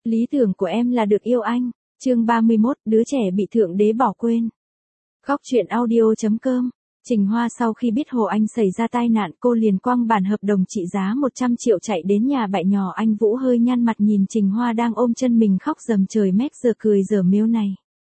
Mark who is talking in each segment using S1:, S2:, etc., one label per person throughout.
S1: Lý tưởng của em là được yêu anh. Chương 31, đứa trẻ bị thượng đế bỏ quên. Góc truyện audio.com. Trình Hoa sau khi biết Hồ Anh xảy ra tai nạn, cô liền quăng bản hợp đồng trị giá 100 triệu chạy đến nhà bại nhỏ anh Vũ, hơi nhăn mặt nhìn Trình Hoa đang ôm chân mình khóc rầm trời mét, giờ cười giờ mếu này.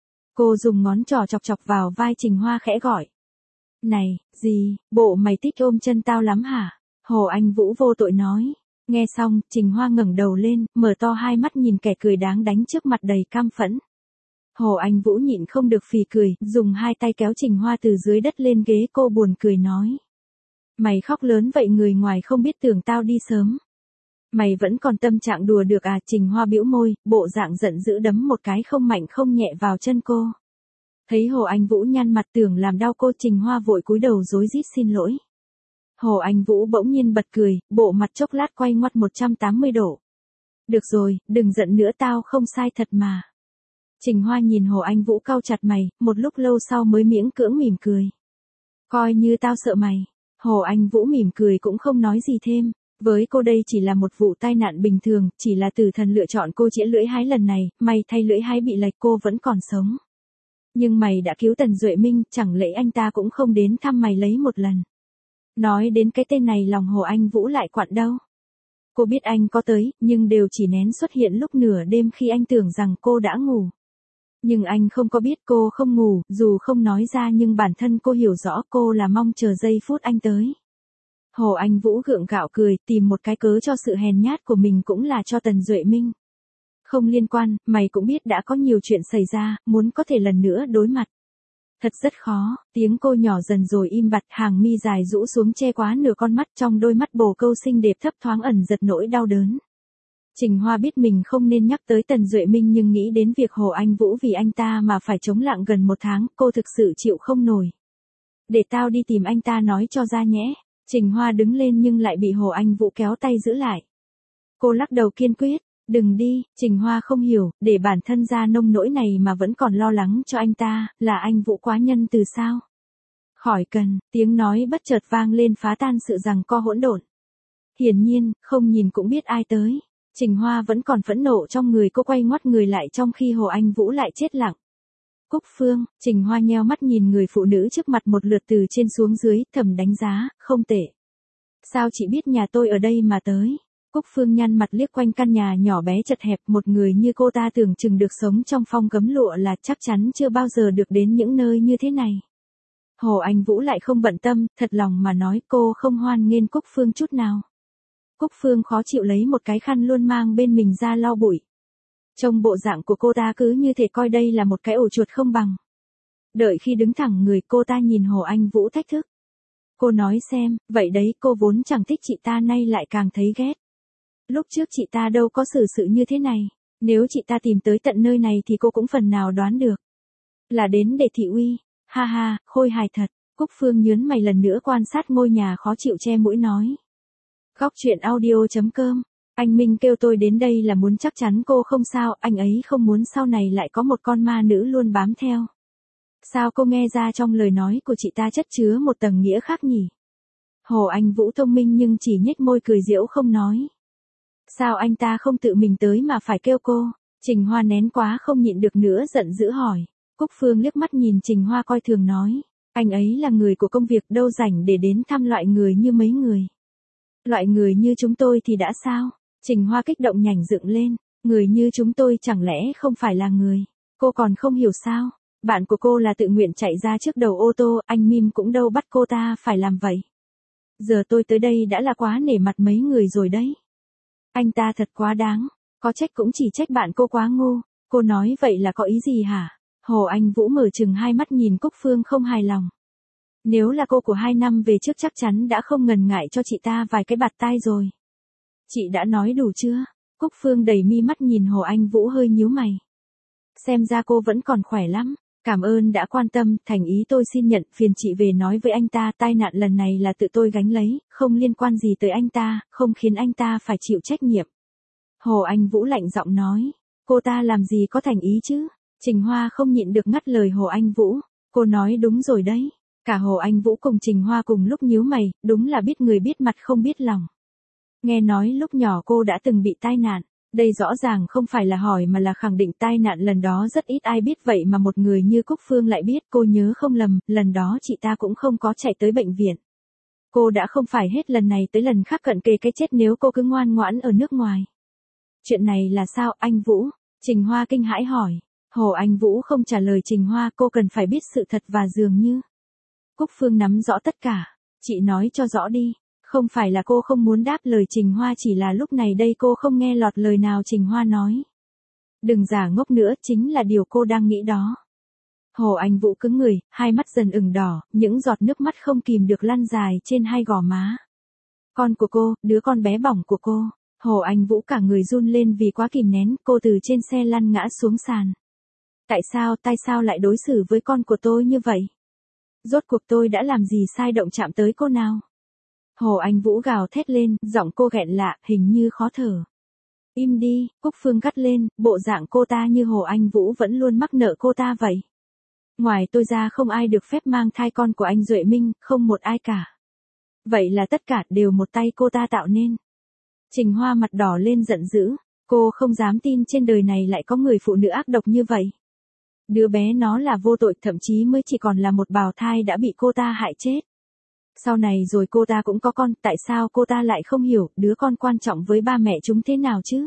S1: Cô dùng ngón trỏ chọc chọc vào vai Trình Hoa khẽ gọi. Này, gì, bộ mày thích ôm chân tao lắm hả? Hồ Anh Vũ vô tội nói. Nghe xong, Trình Hoa ngẩng đầu lên, mở to hai mắt nhìn kẻ cười đáng đánh trước mặt đầy cam phẫn. Hồ Anh Vũ nhịn không được phì cười, dùng hai tay kéo Trình Hoa từ dưới đất lên ghế, cô buồn cười nói. Mày khóc lớn vậy người ngoài không biết tưởng tao đi sớm. Mày vẫn còn tâm trạng đùa được à? Trình Hoa bĩu môi, bộ dạng giận dữ đấm một cái không mạnh không nhẹ vào chân cô. Thấy Hồ Anh Vũ nhăn mặt tưởng làm đau cô, Trình Hoa vội cúi đầu rối rít xin lỗi. Hồ Anh Vũ bỗng nhiên bật cười, bộ mặt chốc lát quay ngoắt 180 độ. Được rồi, đừng giận nữa, tao không sai thật mà. Trình Hoa nhìn Hồ Anh Vũ cau chặt mày, một lúc lâu sau mới miễn cưỡng mỉm cười. Coi như tao sợ mày. Hồ Anh Vũ mỉm cười cũng không nói gì thêm. Với cô đây chỉ là một vụ tai nạn bình thường, chỉ là tử thần lựa chọn cô chĩa lưỡi hái lần này, may thay lưỡi hái bị lệch cô vẫn còn sống. Nhưng mày đã cứu Tần Duệ Minh, chẳng lẽ anh ta cũng không đến thăm mày lấy một lần? Nói đến cái tên này lòng Hồ Anh Vũ lại quặn đau. Cô biết anh có tới, nhưng đều chỉ nén xuất hiện lúc nửa đêm khi anh tưởng rằng cô đã ngủ. Nhưng anh không có biết cô không ngủ, dù không nói ra nhưng bản thân cô hiểu rõ cô là mong chờ giây phút anh tới. Hồ Anh Vũ gượng gạo cười, tìm một cái cớ cho sự hèn nhát của mình cũng là cho Tần Duệ Minh. Không liên quan, mày cũng biết đã có nhiều chuyện xảy ra, muốn có thể lần nữa đối mặt. Thật rất khó, tiếng cô nhỏ dần rồi im bặt, hàng mi dài rũ xuống che quá nửa con mắt, trong đôi mắt bồ câu xinh đẹp thấp thoáng ẩn giật nỗi đau đớn. Trình Hoa biết mình không nên nhắc tới Tần Duệ Minh nhưng nghĩ đến việc Hồ Anh Vũ vì anh ta mà phải chống lặng gần một tháng, cô thực sự chịu không nổi. Để tao đi tìm anh ta nói cho ra nhé. Trình Hoa đứng lên nhưng lại bị Hồ Anh Vũ kéo tay giữ lại. Cô lắc đầu kiên quyết. Đừng đi. Trình Hoa không hiểu, để bản thân ra nông nỗi này mà vẫn còn lo lắng cho anh ta, là anh Vũ quá nhân từ sao? Khỏi cần, tiếng nói bất chợt vang lên phá tan sự giằng co hỗn độn. Hiển nhiên, không nhìn cũng biết ai tới. Trình Hoa vẫn còn phẫn nộ trong người, cô quay ngoắt người lại trong khi Hồ Anh Vũ lại chết lặng. Cúc Phương. Trình Hoa nheo mắt nhìn người phụ nữ trước mặt một lượt từ trên xuống dưới, thầm đánh giá, không tệ. Sao chị biết nhà tôi ở đây mà tới? Cúc Phương nhăn mặt liếc quanh căn nhà nhỏ bé chật hẹp, một người như cô ta tưởng chừng được sống trong phong gấm lụa là chắc chắn chưa bao giờ được đến những nơi như thế này. Hồ Anh Vũ lại không bận tâm, thật lòng mà nói cô không hoan nghênh Cúc Phương chút nào. Cúc Phương khó chịu lấy một cái khăn luôn mang bên mình ra lau bụi. Trông bộ dạng của cô ta cứ như thể coi đây là một cái ổ chuột không bằng. Đợi khi đứng thẳng người, cô ta nhìn Hồ Anh Vũ thách thức. Cô nói xem, vậy đấy, cô vốn chẳng thích chị ta nay lại càng thấy ghét. Lúc trước chị ta đâu có xử sự như thế này, nếu chị ta tìm tới tận nơi này thì cô cũng phần nào đoán được. Là đến để thị uy, ha ha, khôi hài thật. Cúc Phương nhớn mày lần nữa quan sát ngôi nhà khó chịu che mũi nói. Góc truyện audio.com. Anh Minh kêu tôi đến đây là muốn chắc chắn cô không sao, anh ấy không muốn sau này lại có một con ma nữ luôn bám theo. Sao cô nghe ra trong lời nói của chị ta chất chứa một tầng nghĩa khác nhỉ? Hồ Anh Vũ thông minh nhưng chỉ nhếch môi cười giễu không nói. Sao anh ta không tự mình tới mà phải kêu cô? Trình Hoa nén quá không nhịn được nữa giận dữ hỏi. Cúc Phương liếc mắt nhìn Trình Hoa coi thường nói. Anh ấy là người của công việc, đâu rảnh để đến thăm loại người như mấy người. Loại người như chúng tôi thì đã sao? Trình Hoa kích động nhảy dựng lên. Người như chúng tôi chẳng lẽ không phải là người? Cô còn không hiểu sao? Bạn của cô là tự nguyện chạy ra trước đầu ô tô, anh Mim cũng đâu bắt cô ta phải làm vậy. Giờ tôi tới đây đã là quá nể mặt mấy người rồi đấy. Anh ta thật quá đáng, có trách cũng chỉ trách bạn cô quá ngu. Cô nói vậy là có ý gì hả? Hồ Anh Vũ mở trừng hai mắt nhìn Cúc Phương không hài lòng. Nếu là cô của 2 năm về trước chắc chắn đã không ngần ngại cho chị ta vài cái bạt tai rồi. Chị đã nói đủ chưa? Cúc Phương đầy mi mắt nhìn Hồ Anh Vũ hơi nhíu mày. Xem ra cô vẫn còn khỏe lắm. Cảm ơn đã quan tâm, thành ý tôi xin nhận, phiền chị về nói với anh ta, tai nạn lần này là tự tôi gánh lấy, không liên quan gì tới anh ta, không khiến anh ta phải chịu trách nhiệm. Hồ Anh Vũ lạnh giọng nói, cô ta làm gì có thành ý chứ? Trình Hoa không nhịn được ngắt lời Hồ Anh Vũ, cô nói đúng rồi đấy. Cả Hồ Anh Vũ cùng Trình Hoa cùng lúc nhíu mày, đúng là biết người biết mặt không biết lòng. Nghe nói lúc nhỏ cô đã từng bị tai nạn, Đây rõ ràng không phải là hỏi mà là khẳng định tai nạn lần đó rất ít ai biết, vậy mà một người như Cúc Phương lại biết. Cô nhớ không lầm, lần đó chị ta cũng không có chạy tới bệnh viện. Cô đã không phải hết lần này tới lần khác cận kề cái chết nếu cô cứ ngoan ngoãn ở nước ngoài. Chuyện này là sao anh Vũ? Trình Hoa kinh hãi hỏi. Hồ Anh Vũ không trả lời Trình Hoa, cô cần phải biết sự thật và dường như. Cúc Phương nắm rõ tất cả. Chị nói cho rõ đi. Không phải là cô không muốn đáp lời Trình Hoa, chỉ là lúc này đây cô không nghe lọt lời nào Trình Hoa nói. Đừng giả ngốc nữa, chính là điều cô đang nghĩ đó. Hồ Anh Vũ cứng người, hai mắt dần ửng đỏ, những giọt nước mắt không kìm được lăn dài trên hai gò má. Con của cô, đứa con bé bỏng của cô. Hồ Anh Vũ cả người run lên vì quá kìm nén, cô từ trên xe lăn ngã xuống sàn. Tại sao lại đối xử với con của tôi như vậy? Rốt cuộc tôi đã làm gì sai động chạm tới cô nào? Hồ Anh Vũ gào thét lên, giọng cô nghẹn lạ, hình như khó thở. Im đi, Cúc Phương gắt lên, bộ dạng cô ta như Hồ Anh Vũ vẫn luôn mắc nợ cô ta vậy. Ngoài tôi ra không ai được phép mang thai con của anh Duệ Minh, không một ai cả. Vậy là tất cả đều một tay cô ta tạo nên. Trình Hoa mặt đỏ lên giận dữ, cô không dám tin trên đời này lại có người phụ nữ ác độc như vậy. Đứa bé nó là vô tội, thậm chí mới chỉ còn là một bào thai đã bị cô ta hại chết. Sau này rồi cô ta cũng có con, tại sao cô ta lại không hiểu đứa con quan trọng với ba mẹ chúng thế nào chứ?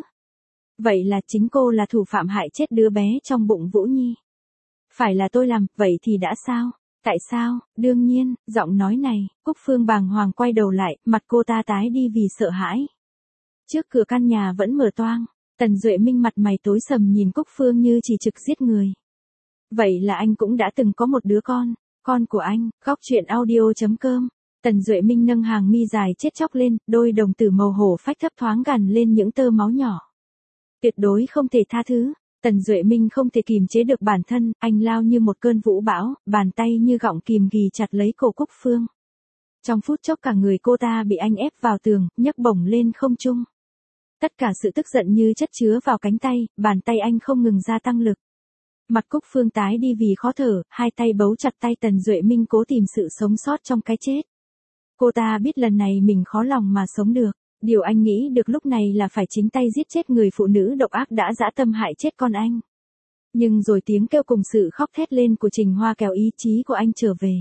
S1: Vậy là chính cô là thủ phạm hại chết đứa bé trong bụng Vũ Nhi. Phải là tôi làm, vậy thì đã sao? Tại sao? Đương nhiên, giọng nói này, Cúc Phương bàng hoàng quay đầu lại, mặt cô ta tái đi vì sợ hãi. Trước cửa căn nhà vẫn mở toang, Tần Duệ Minh mặt mày tối sầm nhìn Cúc Phương như chỉ trực giết người. Vậy là anh cũng đã từng có một đứa con của anh. Góc truyện audio.com. Tần Duệ Minh nâng hàng mi dài chết chóc lên, đôi đồng tử màu hổ phách thấp thoáng gằn lên những tơ máu nhỏ. Tuyệt đối không thể tha thứ. Tần Duệ Minh không thể kìm chế được bản thân, anh lao như một cơn vũ bão, bàn tay như gọng kìm ghì chặt lấy cổ Cúc Phương. Trong phút chốc cả người cô ta bị anh ép vào tường, nhấc bổng lên không trung. Tất cả sự tức giận như chất chứa vào cánh tay, bàn tay anh không ngừng gia tăng lực. Mặt Cúc Phương tái đi vì khó thở, hai tay bấu chặt tay Tần Duệ Minh cố tìm sự sống sót trong cái chết. Cô ta biết lần này mình khó lòng mà sống được. Điều anh nghĩ được lúc này là phải chính tay giết chết người phụ nữ độc ác đã dã tâm hại chết con anh. Nhưng rồi tiếng kêu cùng sự khóc thét lên của Trình Hoa kéo ý chí của anh trở về.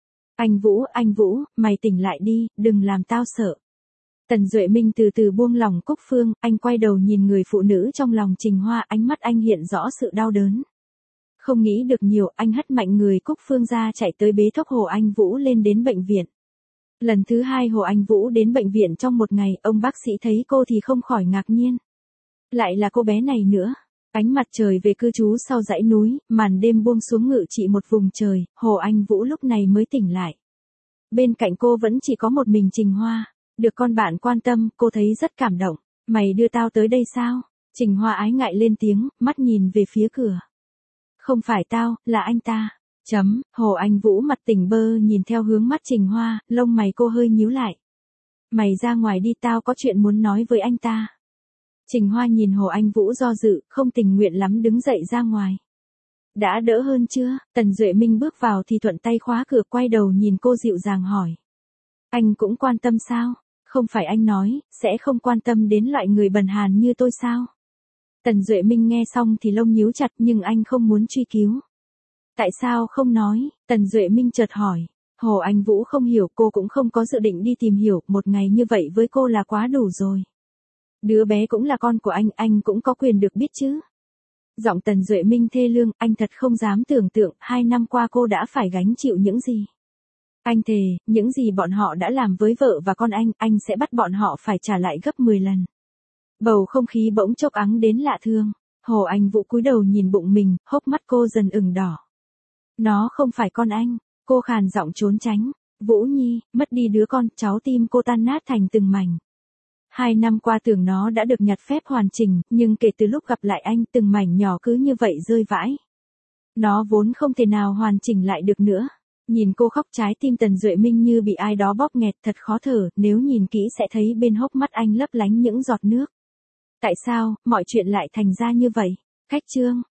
S1: Anh Vũ, mày tỉnh lại đi, đừng làm tao sợ. Tần Duệ Minh từ từ buông lòng Cúc Phương, anh quay đầu nhìn người phụ nữ trong lòng Trình Hoa, ánh mắt anh hiện rõ sự đau đớn. Không nghĩ được nhiều, anh hất mạnh người Cúc Phương ra chạy tới bế thốc Hồ Anh Vũ lên đến bệnh viện. Lần thứ hai Hồ Anh Vũ đến bệnh viện trong một ngày, ông bác sĩ thấy cô thì không khỏi ngạc nhiên. Lại là cô bé này nữa. Ánh mặt trời về cư trú sau dãy núi, màn đêm buông xuống ngự trị một vùng trời, Hồ Anh Vũ lúc này mới tỉnh lại. Bên cạnh cô vẫn chỉ có một mình Trình Hoa. Được con bạn quan tâm, cô thấy rất cảm động. Mày đưa tao tới đây sao? Trình Hoa ái ngại lên tiếng, mắt nhìn về phía cửa. Không phải tao, là anh ta. Hồ Anh Vũ mặt tỉnh bơ nhìn theo hướng mắt Trình Hoa, lông mày cô hơi nhíu lại. Mày ra ngoài đi, tao có chuyện muốn nói với anh ta. Trình Hoa nhìn Hồ Anh Vũ do dự, không tình nguyện lắm đứng dậy ra ngoài. Đã đỡ hơn chưa? Tần Duệ Minh bước vào thì thuận tay khóa cửa, quay đầu nhìn cô dịu dàng hỏi. Anh cũng quan tâm sao? Không phải anh nói, sẽ không quan tâm đến loại người bần hàn như tôi sao? Tần Duệ Minh nghe xong thì lông nhíu chặt, nhưng anh không muốn truy cứu. Tại sao không nói? Tần Duệ Minh chợt hỏi. Hồ Anh Vũ không hiểu, cô cũng không có dự định đi tìm hiểu, một ngày như vậy với cô là quá đủ rồi. Đứa bé cũng là con của anh cũng có quyền được biết chứ. Giọng Tần Duệ Minh thê lương, anh thật không dám tưởng tượng, 2 năm qua cô đã phải gánh chịu những gì. Anh thề, những gì bọn họ đã làm với vợ và con anh sẽ bắt bọn họ phải trả lại gấp 10 lần. Bầu không khí bỗng chốc ắng đến lạ thường. Hồ Anh Vũ cúi đầu nhìn bụng mình, hốc mắt cô dần ửng đỏ. Nó không phải con anh, cô khàn giọng trốn tránh. Vũ Nhi, mất đi đứa con, cháu tim cô tan nát thành từng mảnh. 2 năm qua tưởng nó đã được nhặt phép hoàn chỉnh, nhưng kể từ lúc gặp lại anh, từng mảnh nhỏ cứ như vậy rơi vãi. Nó vốn không thể nào hoàn chỉnh lại được nữa. Nhìn cô khóc, trái tim Tần Duệ Minh như bị ai đó bóp nghẹt, thật khó thở, nếu nhìn kỹ sẽ thấy bên hốc mắt anh lấp lánh những giọt nước. Tại sao, mọi chuyện lại thành ra như vậy? Khách chương.